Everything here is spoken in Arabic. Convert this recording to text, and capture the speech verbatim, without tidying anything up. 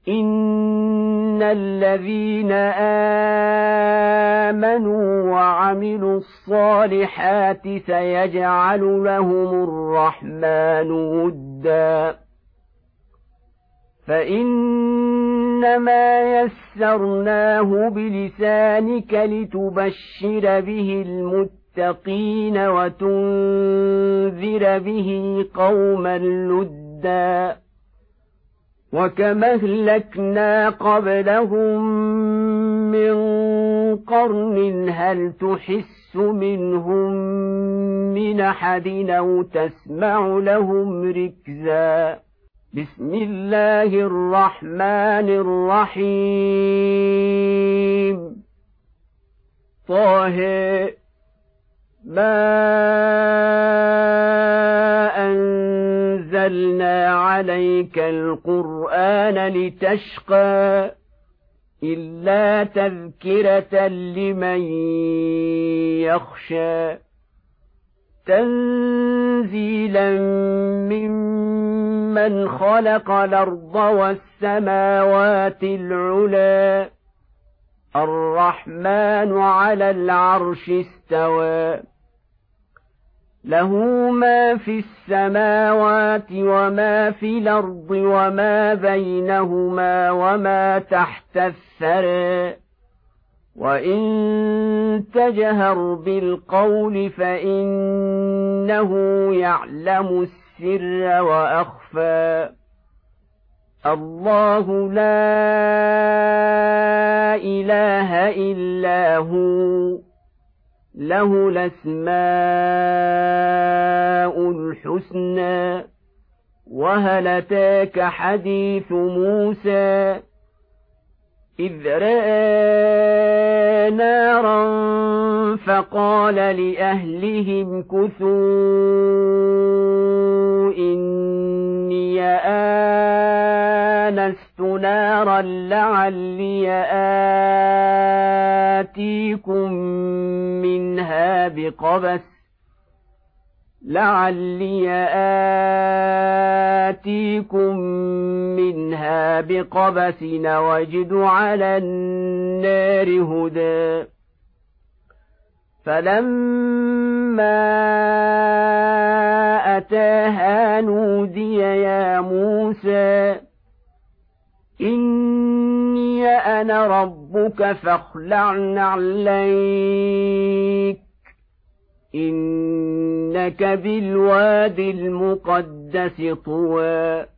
إن الذين آمنوا وعملوا الصالحات سيجعل لهم الرحمن ودا فإنما يسرناه بلسانك لتبشر به المتقين وتنذر به قوما لدا وكما أهلكنا قبلهم من قرن هل تحس منهم من أحد أو تسمع لهم ركزا بسم الله الرحمن الرحيم طه ما أنزلنا عليك القرآن لتشقى إلا تذكرة لمن يخشى تنزيلا ممن خلق الأرض والسماوات العلى الرحمن على العرش استوى له ما في السماوات وما في الأرض وما بينهما وما تحت الثرى وإن تجهر بالقول فإنه يعلم السر وأخفى الله لا إله إلا هو له الأسماء الحسنى وهل أتاك حديث موسى إذ رأى نارا فقال لأهلهم كثوا إني آنست نارا لعلي آتيكم منها بقبس لعلي آتيكم منها بقبس وجد على النار هدى فلما أتاها نودي يا موسى إني أنا ربك فاخلع نعليك إنك بالوادي المقدس طوى